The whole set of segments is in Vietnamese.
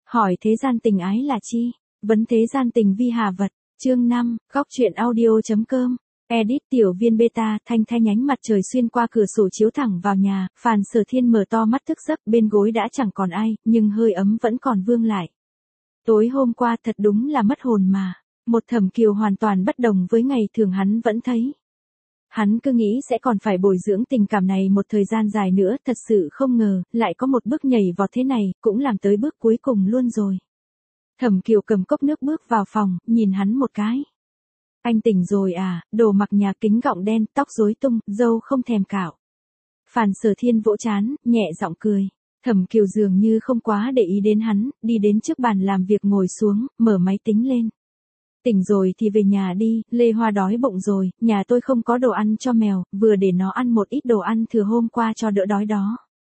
Hỏi thế gian tình ái là chi? Vấn thế gian tình vi hà vật. Chương 5, góc truyện audio.com. Edit tiểu viên beta, thanh thanh ánh mặt trời xuyên qua cửa sổ chiếu thẳng vào nhà, Phàn Sở Thiên mở to mắt thức giấc, bên gối đã chẳng còn ai, nhưng hơi ấm vẫn còn vương lại. Tối hôm qua thật đúng là mất hồn mà, một Thẩm Kiều hoàn toàn bất đồng với ngày thường hắn vẫn thấy. Hắn cứ nghĩ sẽ còn phải bồi dưỡng tình cảm này một thời gian dài nữa, thật sự không ngờ, lại có một bước nhảy vọt thế này, cũng làm tới bước cuối cùng luôn rồi. Thẩm Kiều cầm cốc nước bước vào phòng, nhìn hắn một cái. Anh tỉnh rồi à, đồ mặc nhà kính gọng đen, tóc rối tung, râu không thèm cạo. Phàn Sở Thiên vỗ trán, nhẹ giọng cười. Thẩm Kiều dường như không quá để ý đến hắn, đi đến trước bàn làm việc ngồi xuống, mở máy tính lên. Tỉnh rồi thì về nhà đi, Lê Hoa đói bụng rồi, nhà tôi không có đồ ăn cho mèo, vừa để nó ăn một ít đồ ăn thừa hôm qua cho đỡ đói đó.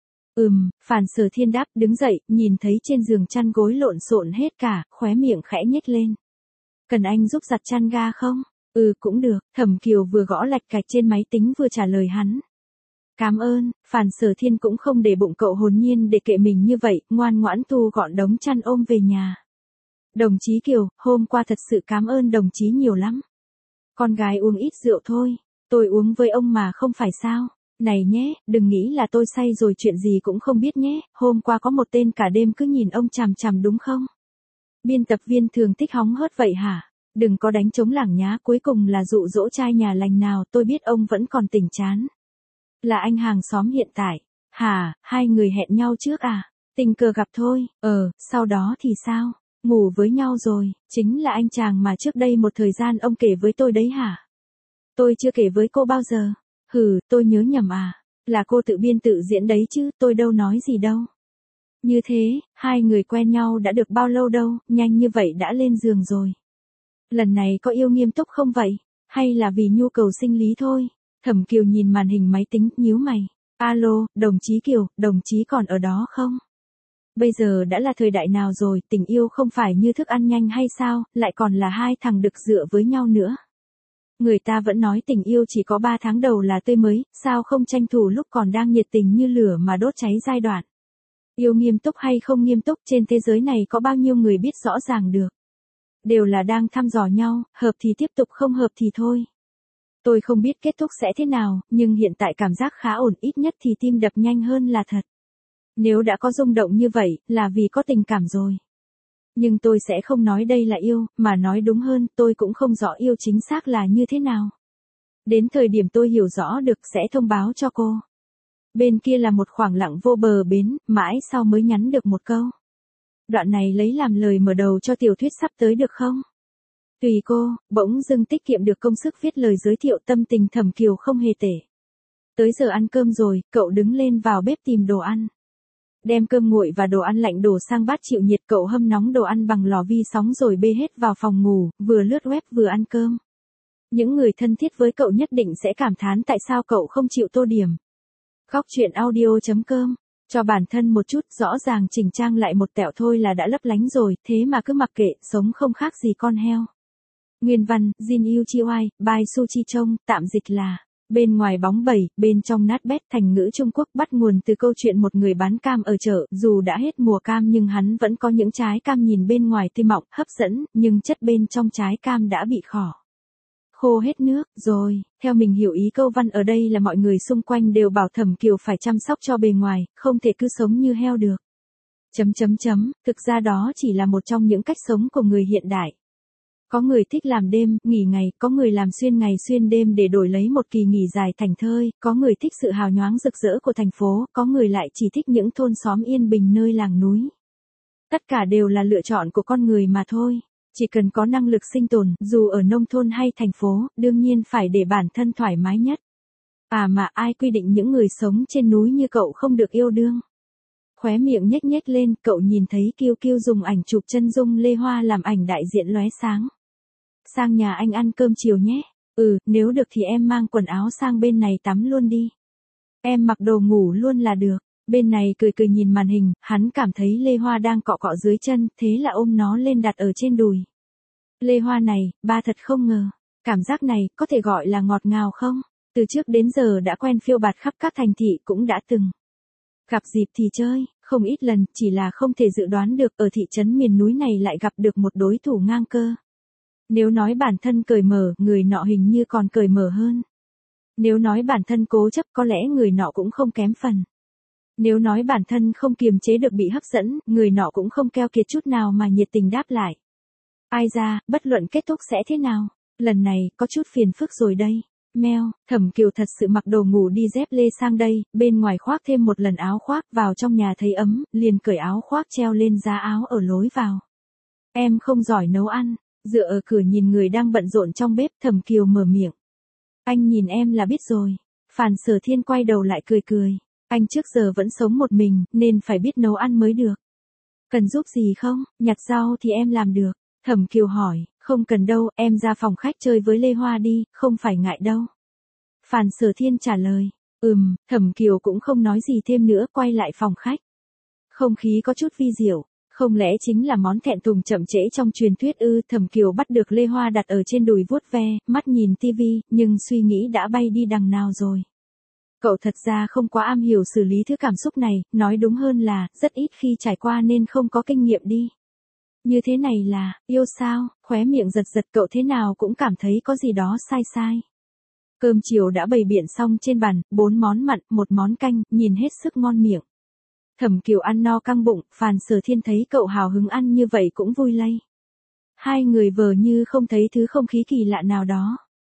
Phàn Sở Thiên đáp, đứng dậy, nhìn thấy trên giường chăn gối lộn xộn hết cả, khóe miệng khẽ nhếch lên. Cần anh giúp giặt chăn ga không? Cũng được, Thẩm Kiều vừa gõ lạch cạch trên máy tính vừa trả lời hắn. Cảm ơn, Phàn Sở Thiên cũng không để bụng cậu hồn nhiên để kệ mình như vậy, ngoan ngoãn thu gọn đống chăn ôm về nhà. Đồng chí Kiều, hôm qua thật sự cảm ơn đồng chí nhiều lắm. Con gái uống ít rượu thôi, tôi uống với ông mà không phải sao. Này nhé, đừng nghĩ là tôi say rồi chuyện gì cũng không biết nhé, hôm qua có một tên cả đêm cứ nhìn ông chằm chằm đúng không? Biên tập viên thường thích hóng hớt vậy hả? Đừng có đánh trống lảng nhá, cuối cùng là dụ dỗ trai nhà lành nào, tôi biết ông vẫn còn tỉnh chán. Là anh hàng xóm hiện tại. Hả, hai người hẹn nhau trước à? Tình cờ gặp thôi, sau đó thì sao? Ngủ với nhau rồi, chính là anh chàng mà trước đây một thời gian ông kể với tôi đấy hả? Tôi chưa kể với cô bao giờ. Tôi nhớ nhầm à? Là cô tự biên tự diễn đấy chứ, tôi đâu nói gì đâu. Như thế, hai người quen nhau đã được bao lâu đâu, nhanh như vậy đã lên giường rồi. Lần này có yêu nghiêm túc không vậy? Hay là vì nhu cầu sinh lý thôi? Thẩm Kiều nhìn màn hình máy tính, nhíu mày. Alo, đồng chí Kiều, đồng chí còn ở đó không? Bây giờ đã là thời đại nào rồi, tình yêu không phải như thức ăn nhanh hay sao, lại còn là hai thằng đực dựa với nhau nữa. Người ta vẫn nói tình yêu chỉ có 3 tháng đầu là tươi mới, sao không tranh thủ lúc còn đang nhiệt tình như lửa mà đốt cháy giai đoạn. Yêu nghiêm túc hay không nghiêm túc, trên thế giới này có bao nhiêu người biết rõ ràng được. Đều là đang thăm dò nhau, hợp thì tiếp tục, không hợp thì thôi. Tôi không biết kết thúc sẽ thế nào, nhưng hiện tại cảm giác khá ổn, ít nhất thì tim đập nhanh hơn là thật. Nếu đã có rung động như vậy, là vì có tình cảm rồi. Nhưng tôi sẽ không nói đây là yêu, mà nói đúng hơn, tôi cũng không rõ yêu chính xác là như thế nào. Đến thời điểm tôi hiểu rõ được sẽ thông báo cho cô. Bên kia là một khoảng lặng vô bờ bến, mãi sau mới nhắn được một câu. Đoạn này lấy làm lời mở đầu cho tiểu thuyết sắp tới được không? Tùy cô, bỗng dưng tiết kiệm được công sức viết lời giới thiệu, tâm tình Thẩm Kiều không hề tệ. Tới giờ ăn cơm rồi, cậu đứng lên vào bếp tìm đồ ăn. Đem cơm nguội và đồ ăn lạnh đổ sang bát chịu nhiệt, cậu hâm nóng đồ ăn bằng lò vi sóng rồi bê hết vào phòng ngủ, vừa lướt web vừa ăn cơm. Những người thân thiết với cậu nhất định sẽ cảm thán tại sao cậu không chịu tô điểm. Góc truyện audio.com. Cho bản thân một chút, rõ ràng chỉnh trang lại một tẹo thôi là đã lấp lánh rồi, thế mà cứ mặc kệ, sống không khác gì con heo. Nguyên văn, Jin Yu Chi Oai, by Su Chi Chong, tạm dịch là, bên ngoài bóng bẩy, bên trong nát bét. Thành ngữ Trung Quốc bắt nguồn từ câu chuyện một người bán cam ở chợ, dù đã hết mùa cam nhưng hắn vẫn có những trái cam nhìn bên ngoài tươi mọng, hấp dẫn, nhưng chất bên trong trái cam đã bị khô hết nước rồi. Theo mình hiểu ý câu văn ở đây là mọi người xung quanh đều bảo Thẩm Kiều phải chăm sóc cho bề ngoài, không thể cứ sống như heo được. Thực ra đó chỉ là một trong những cách sống của người hiện đại. Có người thích làm đêm, nghỉ ngày, có người làm xuyên ngày xuyên đêm để đổi lấy một kỳ nghỉ dài thảnh thơi, có người thích sự hào nhoáng rực rỡ của thành phố, có người lại chỉ thích những thôn xóm yên bình nơi làng núi. Tất cả đều là lựa chọn của con người mà thôi. Chỉ cần có năng lực sinh tồn, dù ở nông thôn hay thành phố, đương nhiên phải để bản thân thoải mái nhất. Mà ai quy định những người sống trên núi như cậu không được yêu đương? Khóe miệng nhếch nhếch lên, cậu nhìn thấy Kiêu Kiêu dùng ảnh chụp chân dung Lê Hoa làm ảnh đại diện lóe sáng. Sang nhà anh ăn cơm chiều nhé. Nếu được thì em mang quần áo sang bên này tắm luôn đi. Em mặc đồ ngủ luôn là được. Bên này cười cười nhìn màn hình, hắn cảm thấy Lê Hoa đang cọ cọ dưới chân, thế là ôm nó lên đặt ở trên đùi. Lê Hoa này, ba thật không ngờ. Cảm giác này, có thể gọi là ngọt ngào không? Từ trước đến giờ đã quen phiêu bạt khắp các thành thị cũng đã từng. Gặp dịp thì chơi, không ít lần, chỉ là không thể dự đoán được ở thị trấn miền núi này lại gặp được một đối thủ ngang cơ. Nếu nói bản thân cởi mở, người nọ hình như còn cởi mở hơn. Nếu nói bản thân cố chấp, có lẽ người nọ cũng không kém phần. Nếu nói bản thân không kiềm chế được bị hấp dẫn, người nọ cũng không keo kiệt chút nào mà nhiệt tình đáp lại. Ai ra, bất luận kết thúc sẽ thế nào, lần này, có chút phiền phức rồi đây. Meo, Thẩm Kiều thật sự mặc đồ ngủ đi dép lê sang đây, bên ngoài khoác thêm một lần áo khoác, vào trong nhà thấy ấm, liền cởi áo khoác treo lên giá áo ở lối vào. Em không giỏi nấu ăn, dựa ở cửa nhìn người đang bận rộn trong bếp, Thẩm Kiều mở miệng. Anh nhìn em là biết rồi. Phàn Sở Thiên quay đầu lại cười cười. Anh trước giờ vẫn sống một mình, nên phải biết nấu ăn mới được. Cần giúp gì không? Nhặt rau thì em làm được. Thẩm Kiều hỏi, không cần đâu, em ra phòng khách chơi với Lê Hoa đi, không phải ngại đâu. Phàn Sở Thiên trả lời, Thẩm Kiều cũng không nói gì thêm nữa, quay lại phòng khách. Không khí có chút vi diệu, không lẽ chính là món thẹn thùng chậm trễ trong truyền thuyết ư? Thẩm Kiều bắt được Lê Hoa đặt ở trên đùi vuốt ve, mắt nhìn tivi, nhưng suy nghĩ đã bay đi đằng nào rồi. Cậu thật ra không quá am hiểu xử lý thứ cảm xúc này, nói đúng hơn là, rất ít khi trải qua nên không có kinh nghiệm đi. Như thế này là, yêu sao, khóe miệng giật giật, cậu thế nào cũng cảm thấy có gì đó sai sai. Cơm chiều đã bày biện xong trên bàn, 4 món mặn, 1 món canh, nhìn hết sức ngon miệng. Thẩm Kiều ăn no căng bụng, Phàn Sở Thiên thấy cậu hào hứng ăn như vậy cũng vui lây. Hai người vờ như không thấy thứ không khí kỳ lạ nào đó.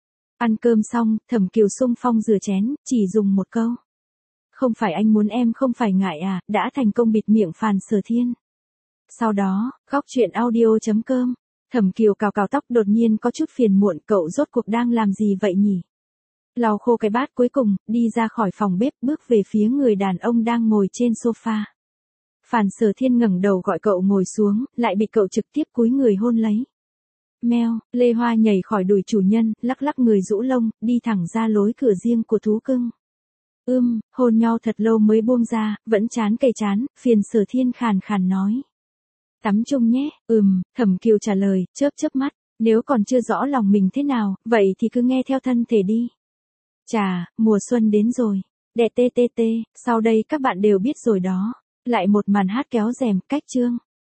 Ăn cơm xong, Thẩm Kiều xung phong rửa chén, chỉ dùng một câu. Không phải anh muốn em không phải ngại à, đã thành công bịt miệng Phàn Sở Thiên. Sau đó, góc chuyện audio.com, Thẩm Kiều cào cào tóc đột nhiên có chút phiền muộn, cậu rốt cuộc đang làm gì vậy nhỉ? Lau khô cái bát cuối cùng, đi ra khỏi phòng bếp, bước về phía người đàn ông đang ngồi trên sofa. Phàn Sở Thiên ngẩng đầu gọi cậu ngồi xuống, lại bị cậu trực tiếp cúi người hôn lấy. Meo, Lê Hoa nhảy khỏi đùi chủ nhân, lắc lắc người rũ lông, đi thẳng ra lối cửa riêng của thú cưng. Hôn nhau thật lâu mới buông ra, vẫn chán cay chán, phiền Sở Thiên khàn khàn nói. Tắm chung nhé, Thẩm Kiều trả lời, chớp chớp mắt, nếu còn chưa rõ lòng mình thế nào, vậy thì cứ nghe theo thân thể đi. Chà, mùa xuân đến rồi. Đẻ tê, sau đây các bạn đều biết rồi đó. Lại một màn hát kéo rèm, cách chương.